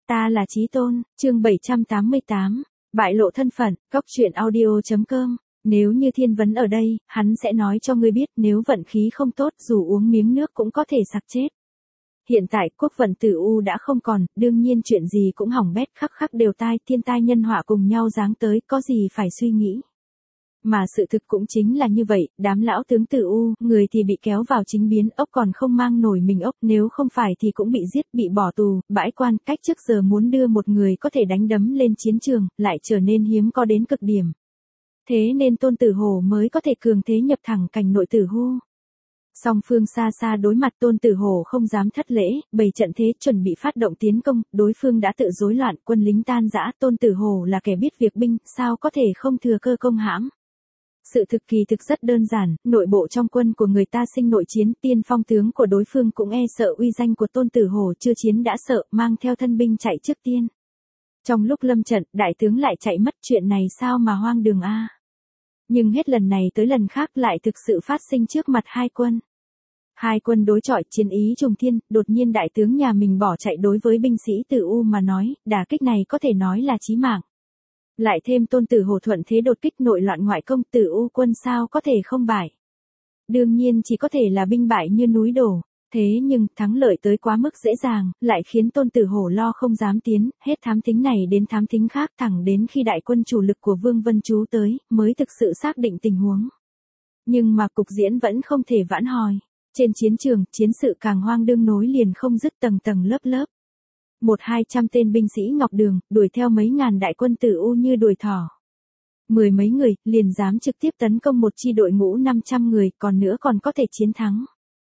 Ta là Chí Tôn, chương 788, bại lộ thân phận, góc truyện audio.com. Nếu như Thiên Vấn ở đây, hắn sẽ nói cho ngươi biết nếu vận khí không tốt dù uống miếng nước cũng có thể sặc chết. Hiện tại quốc vận tử u đã không còn, đương nhiên chuyện gì cũng hỏng bét, khắc khắc đều tai, thiên tai nhân họa cùng nhau giáng tới, có gì phải suy nghĩ. Mà sự thực cũng chính là như vậy, đám lão tướng tử u, người thì bị kéo vào chính biến, ốc còn không mang nổi mình ốc, nếu không phải thì cũng bị giết, bị bỏ tù, bãi quan, cách trước giờ muốn đưa một người có thể đánh đấm lên chiến trường, lại trở nên hiếm có đến cực điểm. Thế nên Tôn Tử Hổ mới có thể cường thế nhập thẳng cảnh nội tử hu. Song phương xa xa đối mặt Tôn Tử Hổ không dám thất lễ, bày trận thế chuẩn bị phát động tiến công, đối phương đã tự rối loạn, quân lính tan rã, Tôn Tử Hổ là kẻ biết việc binh, sao có thể không thừa cơ công hãm. Sự thực kỳ thực rất đơn giản, nội bộ trong quân của người ta sinh nội chiến, tiên phong tướng của đối phương cũng e sợ uy danh của Tôn Tử Hổ, chưa chiến đã sợ, mang theo thân binh chạy trước tiên. Trong lúc lâm trận, đại tướng lại chạy mất, chuyện này sao mà hoang đường a. Nhưng hết lần này tới lần khác lại thực sự phát sinh trước mặt hai quân. Hai quân đối chọi, chiến ý trùng thiên, đột nhiên đại tướng nhà mình bỏ chạy, đối với binh sĩ Tử U mà nói, đả kích này có thể nói là chí mạng. Lại thêm Tôn Tử Hổ thuận thế đột kích, nội loạn ngoại công, Tử U quân sao có thể không bại. Đương nhiên chỉ có thể là binh bại như núi đổ. Thế nhưng, thắng lợi tới quá mức dễ dàng, lại khiến Tôn Tử Hổ lo không dám tiến, hết thám thính này đến thám thính khác, thẳng đến khi đại quân chủ lực của Vương Vân Chú tới, mới thực sự xác định tình huống. Nhưng mà cục diễn vẫn không thể vãn hồi. Trên chiến trường, chiến sự càng hoang đương nối liền không dứt, tầng tầng lớp lớp. 100-200 tên binh sĩ Ngọc Đường, đuổi theo mấy ngàn đại quân Tử U như đuổi thỏ. Mười mấy người, liền dám trực tiếp tấn công một chi đội ngũ 500 người, còn nữa còn có thể chiến thắng.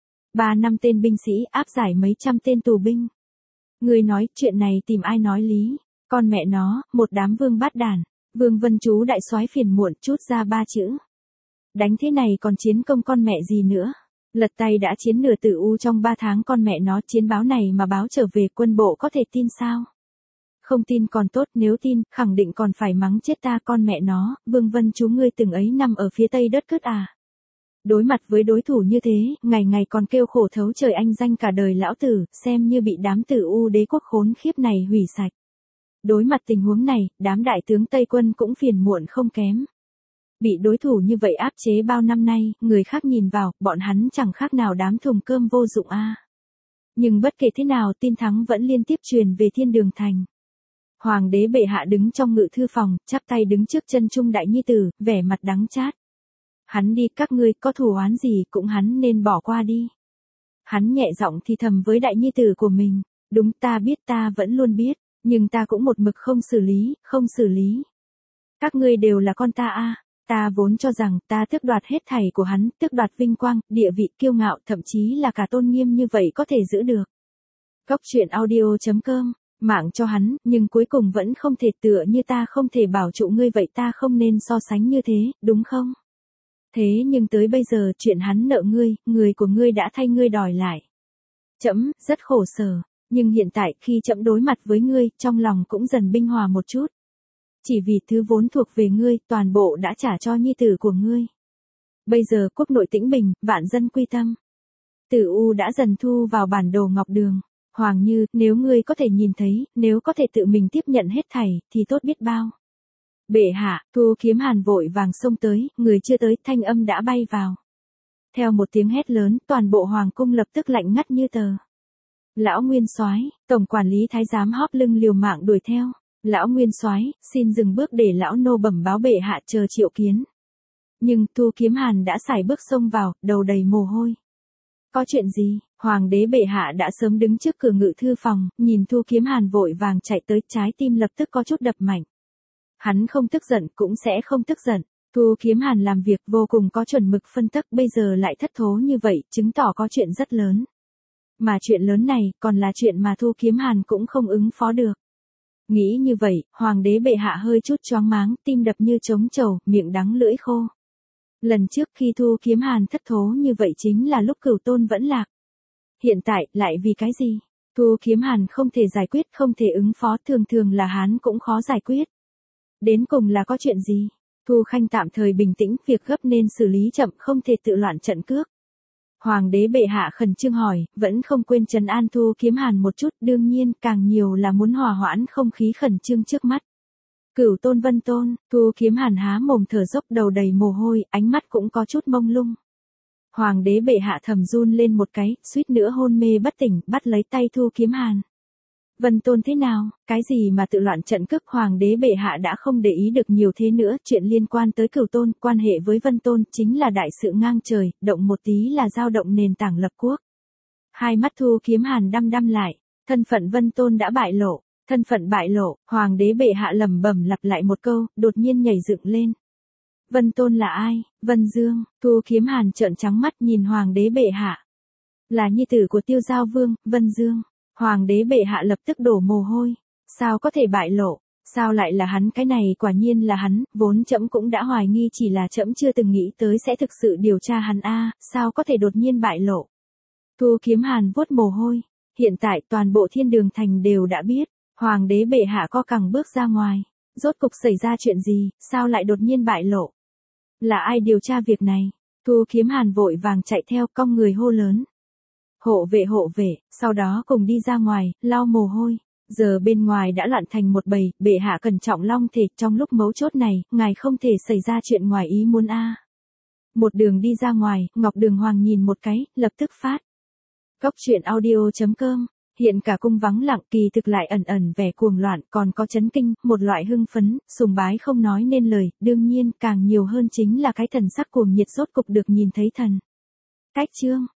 3-5 tên binh sĩ áp giải mấy trăm tên tù binh. Người nói, chuyện này tìm ai nói lý, con mẹ nó, một đám vương bát đàn. Vương Vân Chú đại soái phiền muộn chút ra 3 chữ. Đánh thế này còn chiến công con mẹ gì nữa. Lật tay đã chiến nửa Tử U trong 3 tháng, con mẹ nó, chiến báo này mà báo trở về quân bộ có thể tin sao? Không tin còn tốt, nếu tin, khẳng định còn phải mắng chết ta, con mẹ nó, Vương Vân Chú ngươi từng ấy năm ở phía tây đất cướp à. Đối mặt với đối thủ như thế, ngày ngày còn kêu khổ thấu trời anh danh cả đời lão tử, xem như bị đám Tử U đế quốc khốn khiếp này hủy sạch. Đối mặt tình huống này, đám đại tướng Tây quân cũng phiền muộn không kém. Bị đối thủ như vậy áp chế bao năm nay, người khác nhìn vào, bọn hắn chẳng khác nào đám thùng cơm vô dụng a. Nhưng bất kể thế nào, tin thắng vẫn liên tiếp truyền về Thiên Đường Thành. Hoàng đế bệ hạ đứng trong ngự thư phòng, chắp tay đứng trước chân Trung đại nhi tử, vẻ mặt đắng chát. Hắn đi, các ngươi có thù oán gì cũng hắn nên bỏ qua đi. Hắn nhẹ giọng thì thầm với đại nhi tử của mình, đúng, ta biết, ta vẫn luôn biết, nhưng ta cũng một mực không xử lý. Các ngươi đều là con ta a. Ta vốn cho rằng ta tước đoạt hết thảy của hắn, tước đoạt vinh quang, địa vị, kiêu ngạo, thậm chí là cả tôn nghiêm như vậy có thể giữ được. Góc truyện audio.com, mạng cho hắn, nhưng cuối cùng vẫn không thể, tựa như ta không thể bảo trụ ngươi vậy, ta không nên so sánh như thế, đúng không? Thế nhưng tới bây giờ chuyện hắn nợ ngươi, người của ngươi đã thay ngươi đòi lại. Trẫm rất khổ sở, nhưng hiện tại khi trẫm đối mặt với ngươi, trong lòng cũng dần binh hòa một chút. Chỉ vì thứ vốn thuộc về ngươi, toàn bộ đã trả cho nhi tử của ngươi. Bây giờ quốc nội tĩnh bình, vạn dân quy tâm. Tử U đã dần thu vào bản đồ Ngọc Đường. Hoàng Như, nếu ngươi có thể nhìn thấy, nếu có thể tự mình tiếp nhận hết thảy, thì tốt biết bao. Bệ hạ, Thu Kiếm Hàn vội vàng xông tới, người chưa tới, thanh âm đã bay vào. Theo một tiếng hét lớn, toàn bộ hoàng cung lập tức lạnh ngắt như tờ. Lão Nguyên Soái, tổng quản lý thái giám hóp lưng liều mạng đuổi theo. Lão Nguyên Soái, xin dừng bước để lão nô bẩm báo bệ hạ chờ triệu kiến. Nhưng Thu Kiếm Hàn đã sải bước xông vào, đầu đầy mồ hôi. Có chuyện gì? Hoàng đế bệ hạ đã sớm đứng trước cửa ngự thư phòng, nhìn Thu Kiếm Hàn vội vàng chạy tới, trái tim lập tức có chút đập mạnh. Hắn không tức giận cũng sẽ không tức giận. Thu Kiếm Hàn làm việc vô cùng có chuẩn mực phân tắc, bây giờ lại thất thố như vậy, chứng tỏ có chuyện rất lớn. Mà chuyện lớn này, còn là chuyện mà Thu Kiếm Hàn cũng không ứng phó được. Nghĩ như vậy, hoàng đế bệ hạ hơi chút choáng máng, tim đập như trống trầu, miệng đắng lưỡi khô. Lần trước khi Thu Kiếm Hàn thất thố như vậy chính là lúc Cửu Tôn vẫn lạc. Hiện tại, lại vì cái gì? Thu Kiếm Hàn không thể giải quyết, không thể ứng phó, thường là hắn cũng khó giải quyết. Đến cùng là có chuyện gì? Thu Khanh tạm thời bình tĩnh, việc gấp nên xử lý chậm, không thể tự loạn trận cước. Hoàng đế bệ hạ khẩn trương hỏi, vẫn không quên trấn an Thu Kiếm Hàn một chút, đương nhiên, càng nhiều là muốn hòa hoãn không khí khẩn trương trước mắt. Cửu Tôn Vân Tôn, Thu Kiếm Hàn há mồm thở dốc, đầu đầy mồ hôi, ánh mắt cũng có chút mông lung. Hoàng đế bệ hạ thầm run lên một cái, suýt nữa hôn mê bất tỉnh, bắt lấy tay Thu Kiếm Hàn. Vân Tôn thế nào, cái gì mà tự loạn trận cước, Hoàng đế bệ hạ đã không để ý được nhiều thế nữa, chuyện liên quan tới Cửu Tôn, quan hệ với Vân Tôn chính là đại sự ngang trời, động một tí là dao động nền tảng lập quốc. Hai mắt Thu Kiếm Hàn đăm đăm lại, thân phận Vân Tôn đã bại lộ, thân phận bại lộ, Hoàng đế bệ hạ lẩm bẩm lặp lại một câu, đột nhiên nhảy dựng lên. Vân Tôn là ai? Vân Dương, Thu Kiếm Hàn trợn trắng mắt nhìn Hoàng đế bệ hạ. Là nhi tử của Tiêu Giao Vương, Vân Dương. Hoàng đế bệ hạ lập tức đổ mồ hôi. Sao có thể bại lộ? Sao lại là hắn? Cái này quả nhiên là hắn, vốn trẫm cũng đã hoài nghi, chỉ là trẫm chưa từng nghĩ tới sẽ thực sự điều tra hắn a, sao có thể đột nhiên bại lộ? Thu Kiếm Hàn vuốt mồ hôi. Hiện tại toàn bộ Thiên Đường Thành đều đã biết, Hoàng đế bệ hạ co cẳng bước ra ngoài. Rốt cục xảy ra chuyện gì, sao lại đột nhiên bại lộ? Là ai điều tra việc này? Thu Kiếm Hàn vội vàng chạy theo, cong người hô lớn. Hộ vệ, sau đó cùng đi ra ngoài, lau mồ hôi. Giờ bên ngoài đã loạn thành một bầy, bệ hạ cẩn trọng long thể, trong lúc mấu chốt này, ngài không thể xảy ra chuyện ngoài ý muốn a. Một đường đi ra ngoài, Ngọc Đường Hoàng nhìn một cái, lập tức phát. Góc truyện audio.com, hiện cả cung vắng lặng, kỳ thực lại ẩn ẩn vẻ cuồng loạn, còn có chấn kinh, một loại hưng phấn, sùng bái không nói nên lời, đương nhiên, càng nhiều hơn chính là cái thần sắc cuồng nhiệt rốt cục được nhìn thấy thần. Cách chương